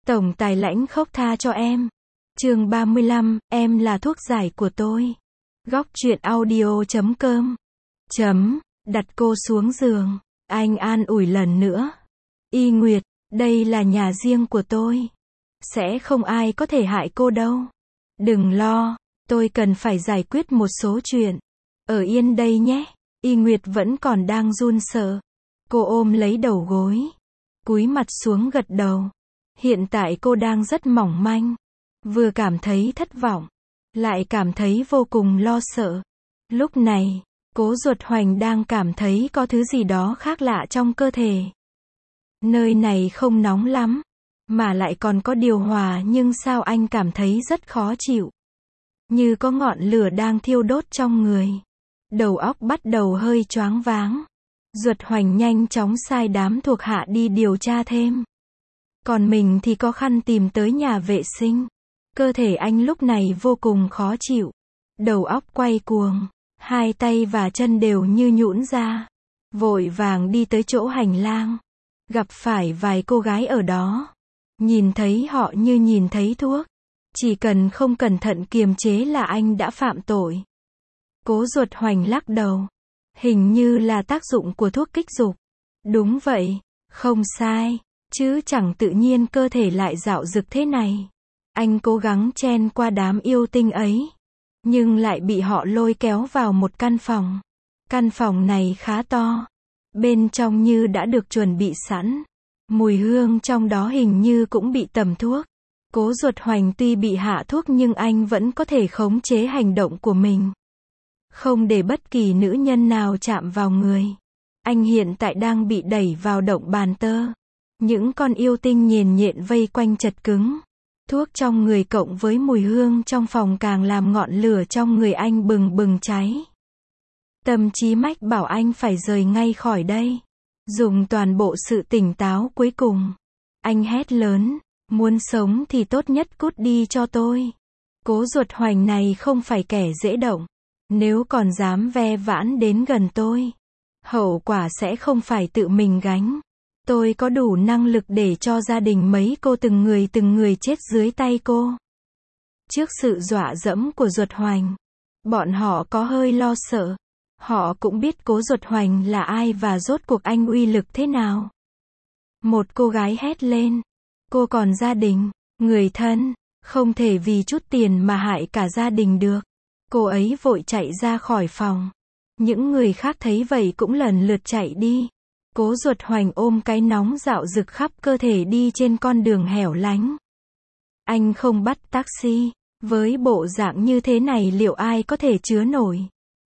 Tổng tài lãnh khốc tha cho em. Chương 35, em là thuốc giải của tôi. Góc truyện audio.com. Đặt cô xuống giường. Anh an ủi lần nữa. Y Nguyệt, đây là nhà riêng của tôi. Sẽ không ai có thể hại cô đâu. Đừng lo, tôi cần phải giải quyết một số chuyện. Ở yên đây nhé. Y Nguyệt vẫn còn đang run sợ. Cô ôm lấy đầu gối. Cúi mặt xuống gật đầu. Hiện tại cô đang rất mỏng manh. Vừa cảm thấy thất vọng, lại cảm thấy vô cùng lo sợ. Lúc này, Cố Duật Hoành đang cảm thấy có thứ gì đó khác lạ trong cơ thể. Nơi này không nóng lắm, mà lại còn có điều hòa, nhưng sao anh cảm thấy rất khó chịu. Như có ngọn lửa đang thiêu đốt trong người. Đầu óc bắt đầu hơi choáng váng. Duật Hoành nhanh chóng sai đám thuộc hạ đi điều tra thêm. Còn mình thì có khăn tìm tới nhà vệ sinh. Cơ thể anh lúc này vô cùng khó chịu. Đầu óc quay cuồng. Hai tay và chân đều như nhũn ra. Vội vàng đi tới chỗ hành lang. Gặp phải vài cô gái ở đó. Nhìn thấy họ như nhìn thấy thuốc. Chỉ cần không cẩn thận kiềm chế là anh đã phạm tội. Cố Duật Hoành lắc đầu. Hình như là tác dụng của thuốc kích dục. Đúng vậy, không sai. Chứ chẳng tự nhiên cơ thể lại dạo dực thế này. Anh cố gắng chen qua đám yêu tinh ấy. Nhưng lại bị họ lôi kéo vào một căn phòng. Căn phòng này khá to. Bên trong như đã được chuẩn bị sẵn. Mùi hương trong đó hình như cũng bị tẩm thuốc. Cố Duật Hoành tuy bị hạ thuốc nhưng anh vẫn có thể khống chế hành động của mình. Không để bất kỳ nữ nhân nào chạm vào người. Anh hiện tại đang bị đẩy vào động bàn tơ. Những con yêu tinh nhền nhện vây quanh chật cứng. Thuốc trong người cộng với mùi hương trong phòng càng làm ngọn lửa trong người anh bừng bừng cháy. Tâm trí mách bảo anh phải rời ngay khỏi đây. Dùng toàn bộ sự tỉnh táo cuối cùng. Anh hét lớn, muốn sống thì tốt nhất cút đi cho tôi. Cố Duật Hoành này không phải kẻ dễ động. Nếu còn dám ve vãn đến gần tôi, hậu quả sẽ không phải tự mình gánh. Tôi có đủ năng lực để cho gia đình mấy cô từng người chết dưới tay cô. Trước sự dọa dẫm của Duật Hoành, bọn họ có hơi lo sợ. Họ cũng biết Cố Duật Hoành là ai và rốt cuộc anh uy lực thế nào. Một cô gái hét lên. Cô còn gia đình, người thân, không thể vì chút tiền mà hại cả gia đình được. Cô ấy vội chạy ra khỏi phòng. Những người khác thấy vậy cũng lần lượt chạy đi. Cố Duật Hoành ôm cái nóng dạo dực khắp cơ thể đi trên con đường hẻo lánh. Anh không bắt taxi. Với bộ dạng như thế này liệu ai có thể chứa nổi.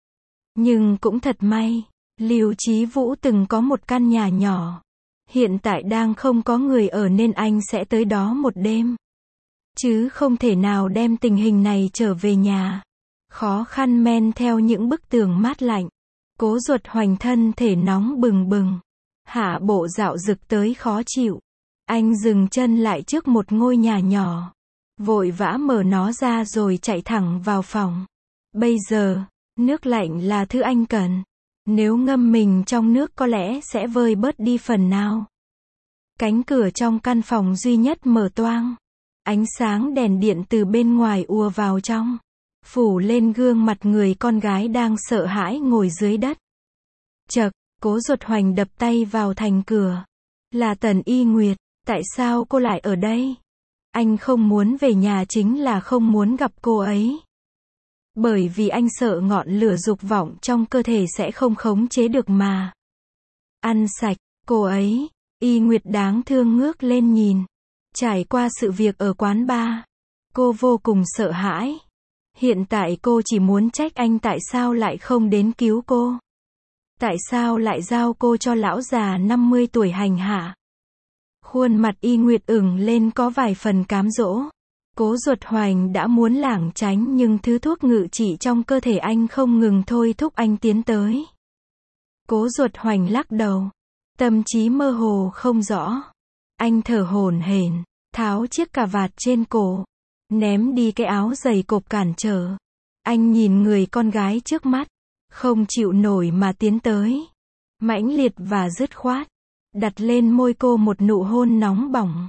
Nhưng cũng thật may, Lưu Chí Vũ từng có một căn nhà nhỏ. Hiện tại đang không có người ở nên anh sẽ tới đó một đêm. Chứ không thể nào đem tình hình này trở về nhà. Khó khăn men theo những bức tường mát lạnh. Cố Duật Hoành thân thể nóng bừng bừng. Hạ bộ dạo dực tới khó chịu. Anh dừng chân lại trước một ngôi nhà nhỏ. Vội vã mở nó ra rồi chạy thẳng vào phòng. Bây giờ, nước lạnh là thứ anh cần. Nếu ngâm mình trong nước có lẽ sẽ vơi bớt đi phần nào. Cánh cửa trong căn phòng duy nhất mở toang. Ánh sáng đèn điện từ bên ngoài ùa vào trong. Phủ lên gương mặt người con gái đang sợ hãi ngồi dưới đất. Chậc, Cố Duật Hoành đập tay vào thành cửa. Là Tần Y Nguyệt, tại sao cô lại ở đây? Anh không muốn về nhà chính là không muốn gặp cô ấy. Bởi vì anh sợ ngọn lửa dục vọng trong cơ thể sẽ không khống chế được mà. Ăn sạch, cô ấy, Y Nguyệt đáng thương ngước lên nhìn. Trải qua sự việc ở quán bar, cô vô cùng sợ hãi. Hiện tại cô chỉ muốn trách anh tại sao lại không đến cứu cô. Tại sao lại giao cô cho lão già 50 tuổi hành hạ. Khuôn mặt Y Nguyệt ửng lên có vài phần cám dỗ. Cố Duật Hoành đã muốn lảng tránh nhưng thứ thuốc ngự trị trong cơ thể anh không ngừng thôi thúc anh tiến tới. Cố Duật Hoành lắc đầu. Tâm trí mơ hồ không rõ. Anh thở hổn hển, tháo chiếc cà vạt trên cổ. Ném đi cái áo dày cộp cản trở. Anh nhìn người con gái trước mắt. Không chịu nổi mà tiến tới. Mãnh liệt và dứt khoát. Đặt lên môi cô một nụ hôn nóng bỏng.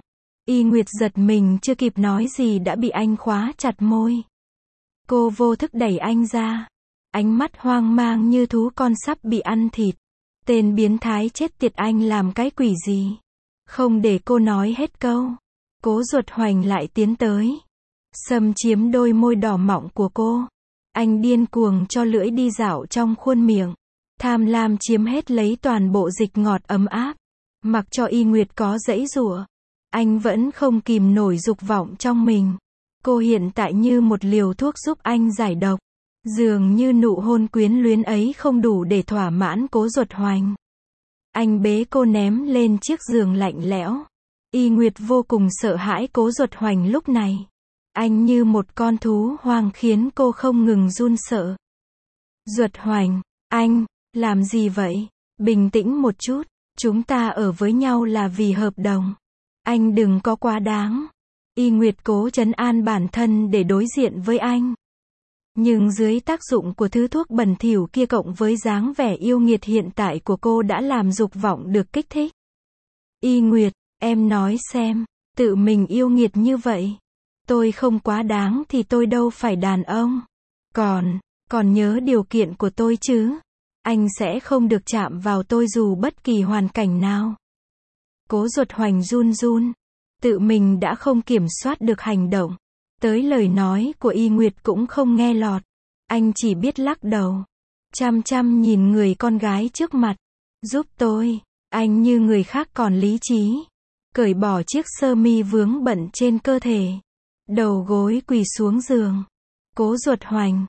Y Nguyệt giật mình chưa kịp nói gì đã bị anh khóa chặt môi. Cô vô thức đẩy anh ra. Ánh mắt hoang mang như thú con sắp bị ăn thịt. Tên biến thái chết tiệt, anh làm cái quỷ gì? Không để cô nói hết câu. Cố Duật Hoành lại tiến tới. Xâm chiếm đôi môi đỏ mọng của cô. Anh điên cuồng cho lưỡi đi dạo trong khuôn miệng. Tham lam chiếm hết lấy toàn bộ dịch ngọt ấm áp. Mặc cho Y Nguyệt có giãy giụa, anh vẫn không kìm nổi dục vọng trong mình. Cô hiện tại như một liều thuốc giúp anh giải độc. Dường như nụ hôn quyến luyến ấy không đủ để thỏa mãn Cố Duật Hoành. Anh bế cô ném lên chiếc giường lạnh lẽo. Y Nguyệt vô cùng sợ hãi Cố Duật Hoành lúc này. Anh như một con thú hoang khiến cô không ngừng run sợ. Duật Hoành, anh, làm gì vậy? Bình tĩnh một chút, chúng ta ở với nhau là vì hợp đồng. Anh đừng có quá đáng. Y Nguyệt cố trấn an bản thân để đối diện với anh. Nhưng dưới tác dụng của thứ thuốc bẩn thỉu kia cộng với dáng vẻ yêu nghiệt hiện tại của cô đã làm dục vọng được kích thích. Y Nguyệt, em nói xem, tự mình yêu nghiệt như vậy. Tôi không quá đáng thì tôi đâu phải đàn ông. Còn nhớ điều kiện của tôi chứ. Anh sẽ không được chạm vào tôi dù bất kỳ hoàn cảnh nào. Cố Duật Hoành run run. Tự mình đã không kiểm soát được hành động. Tới lời nói của Y Nguyệt cũng không nghe lọt. Anh chỉ biết lắc đầu. Chăm chăm nhìn người con gái trước mặt. Giúp tôi. Anh như người khác còn lý trí. Cởi bỏ chiếc sơ mi vướng bận trên cơ thể. Đầu gối quỳ xuống giường. Cố Duật Hoành.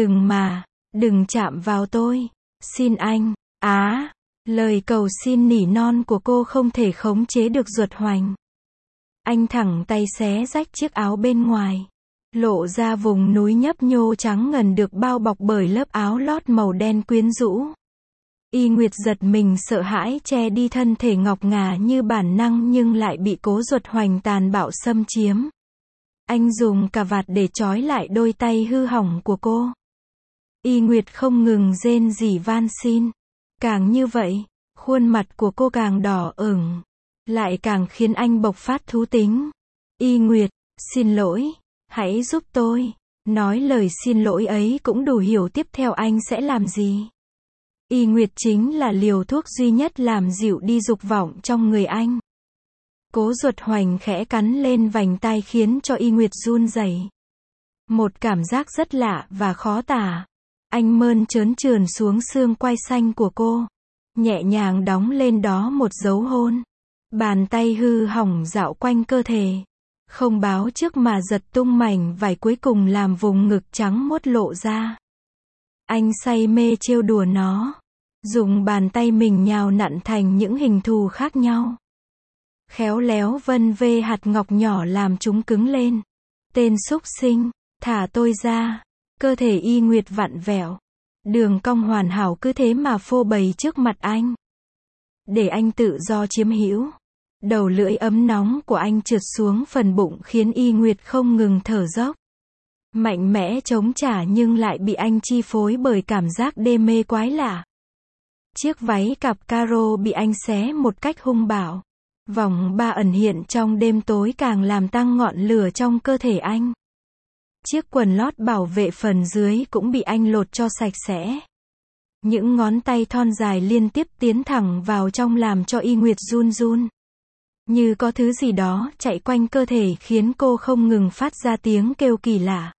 Đừng chạm vào tôi. Xin anh. Lời cầu xin nỉ non của cô không thể khống chế được Duật Hoành. Anh thẳng tay xé rách chiếc áo bên ngoài. Lộ ra vùng núi nhấp nhô trắng ngần được bao bọc bởi lớp áo lót màu đen quyến rũ. Y Nguyệt giật mình sợ hãi che đi thân thể ngọc ngà như bản năng nhưng lại bị Cố Duật Hoành tàn bạo xâm chiếm. Anh dùng cà vạt để trói lại đôi tay hư hỏng của cô. Y Nguyệt không ngừng rên rỉ van xin. Càng như vậy, khuôn mặt của cô càng đỏ ửng. Lại càng khiến anh bộc phát thú tính. Y Nguyệt, xin lỗi, hãy giúp tôi. Nói lời xin lỗi ấy cũng đủ hiểu tiếp theo anh sẽ làm gì. Y Nguyệt chính là liều thuốc duy nhất làm dịu đi dục vọng trong người anh. Cố Duật Hoành khẽ cắn lên vành tai khiến cho Y Nguyệt run rẩy. Một cảm giác rất lạ và khó tả. Anh mơn trớn trườn xuống xương quai xanh của cô. Nhẹ nhàng đóng lên đó một dấu hôn. Bàn tay hư hỏng dạo quanh cơ thể. Không báo trước mà giật tung mảnh vải cuối cùng làm vùng ngực trắng muốt lộ ra. Anh say mê trêu đùa nó. Dùng bàn tay mình nhào nặn thành những hình thù khác nhau. Khéo léo vân vê hạt ngọc nhỏ làm chúng cứng lên. Tên súc sinh, thả tôi ra. Cơ thể Y Nguyệt vặn vẹo. Đường cong hoàn hảo cứ thế mà phô bày trước mặt anh. Để anh tự do chiếm hữu. Đầu lưỡi ấm nóng của anh trượt xuống phần bụng khiến Y Nguyệt không ngừng thở dốc. Mạnh mẽ chống trả nhưng lại bị anh chi phối bởi cảm giác đê mê quái lạ. Chiếc váy cặp caro bị anh xé một cách hung bạo. Vòng ba ẩn hiện trong đêm tối càng làm tăng ngọn lửa trong cơ thể anh. Chiếc quần lót bảo vệ phần dưới cũng bị anh lột cho sạch sẽ. Những ngón tay thon dài liên tiếp tiến thẳng vào trong làm cho Y Nguyệt run run. Như có thứ gì đó chạy quanh cơ thể khiến cô không ngừng phát ra tiếng kêu kỳ lạ.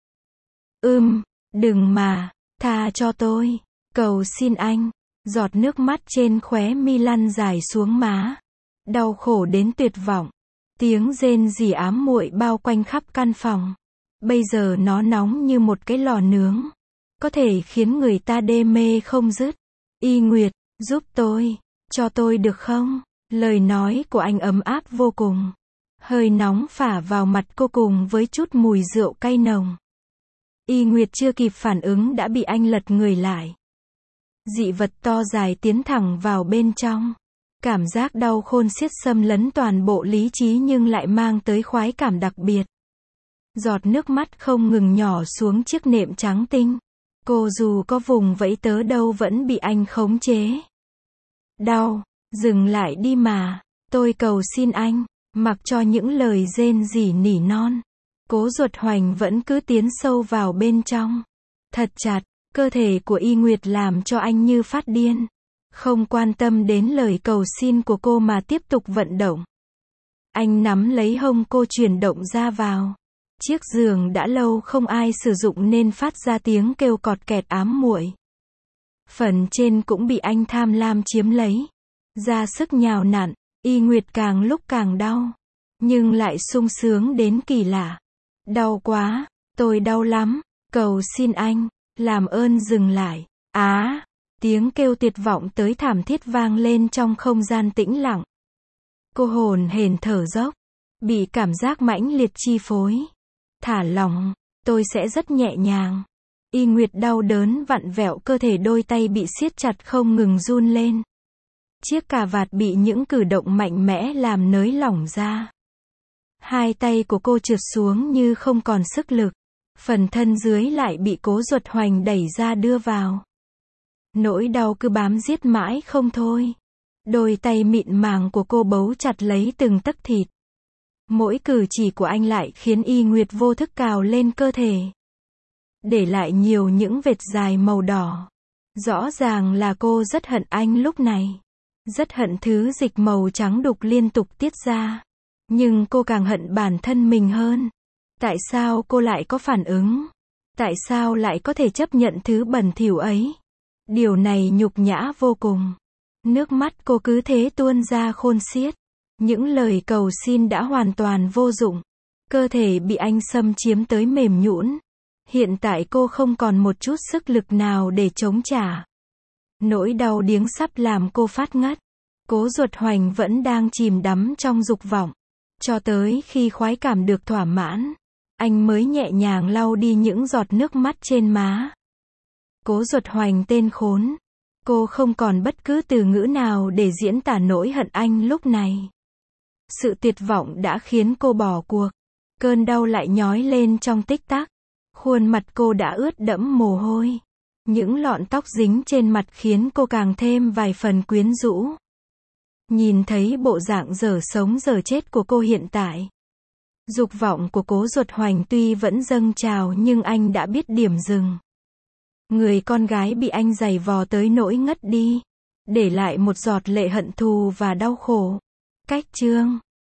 Đừng mà, tha cho tôi, cầu xin anh. Giọt nước mắt trên khóe mi lăn dài xuống má. Đau khổ đến tuyệt vọng. Tiếng rên rỉ ám muội bao quanh khắp căn phòng. Bây giờ nó nóng như một cái lò nướng. Có thể khiến người ta đê mê không dứt. Y Nguyệt, giúp tôi, cho tôi được không? Lời nói của anh ấm áp vô cùng. Hơi nóng phả vào mặt cô cùng với chút mùi rượu cay nồng. Y Nguyệt chưa kịp phản ứng đã bị anh lật người lại. Dị vật to dài tiến thẳng vào bên trong. Cảm giác đau khôn xiết xâm lấn toàn bộ lý trí nhưng lại mang tới khoái cảm đặc biệt. Giọt nước mắt không ngừng nhỏ xuống chiếc nệm trắng tinh. Cô dù có vùng vẫy tớ đâu vẫn bị anh khống chế. Đau, dừng lại đi mà, tôi cầu xin anh. Mặc cho những lời rên rỉ nỉ non, Cố Duật Hoành vẫn cứ tiến sâu vào bên trong. Thật chặt, cơ thể của Y Nguyệt làm cho anh như phát điên. Không quan tâm đến lời cầu xin của cô mà tiếp tục vận động. Anh nắm lấy hông cô chuyển động ra vào. Chiếc giường đã lâu không ai sử dụng nên phát ra tiếng kêu cọt kẹt ám muội. Phần trên cũng bị anh tham lam chiếm lấy. Ra sức nhào nặn, Y Nguyệt càng lúc càng đau. Nhưng lại sung sướng đến kỳ lạ. Đau quá, tôi đau lắm, cầu xin anh, làm ơn dừng lại. Á, tiếng kêu tuyệt vọng tới thảm thiết vang lên trong không gian tĩnh lặng. Cô hồn hển thở dốc, bị cảm giác mãnh liệt chi phối. Thả lỏng, tôi sẽ rất nhẹ nhàng. Y Nguyệt đau đớn vặn vẹo cơ thể, đôi tay bị siết chặt không ngừng run lên. Chiếc cà vạt bị những cử động mạnh mẽ làm nới lỏng ra. Hai tay của cô trượt xuống như không còn sức lực. Phần thân dưới lại bị Cố Duật Hoành đẩy ra đưa vào. Nỗi đau cứ bám giết mãi không thôi. Đôi tay mịn màng của cô bấu chặt lấy từng tấc thịt. Mỗi cử chỉ của anh lại khiến Y Nguyệt vô thức cào lên cơ thể. Để lại nhiều những vệt dài màu đỏ. Rõ ràng là cô rất hận anh lúc này. Rất hận thứ dịch màu trắng đục liên tục tiết ra. Nhưng cô càng hận bản thân mình hơn. Tại sao cô lại có phản ứng? Tại sao lại có thể chấp nhận thứ bẩn thỉu ấy? Điều này nhục nhã vô cùng. Nước mắt cô cứ thế tuôn ra khôn xiết. Những lời cầu xin đã hoàn toàn vô dụng. Cơ thể bị anh xâm chiếm tới mềm nhũn. Hiện tại cô không còn một chút sức lực nào để chống trả. Nỗi đau điếng sắp làm cô phát ngất. Cố Duật Hoành vẫn đang chìm đắm trong dục vọng. Cho tới khi khoái cảm được thỏa mãn, anh mới nhẹ nhàng lau đi những giọt nước mắt trên má. Cố Duật Hoành tên khốn. Cô không còn bất cứ từ ngữ nào để diễn tả nỗi hận anh lúc này. Sự tuyệt vọng đã khiến cô bỏ cuộc. Cơn đau lại nhói lên trong tích tắc. Khuôn mặt cô đã ướt đẫm mồ hôi. Những lọn tóc dính trên mặt khiến cô càng thêm vài phần quyến rũ. Nhìn thấy bộ dạng dở sống dở chết của cô hiện tại. Dục vọng của Cố Duật Hoành tuy vẫn dâng trào nhưng anh đã biết điểm dừng. Người con gái bị anh giày vò tới nỗi ngất đi. Để lại một giọt lệ hận thù và đau khổ. Cách chương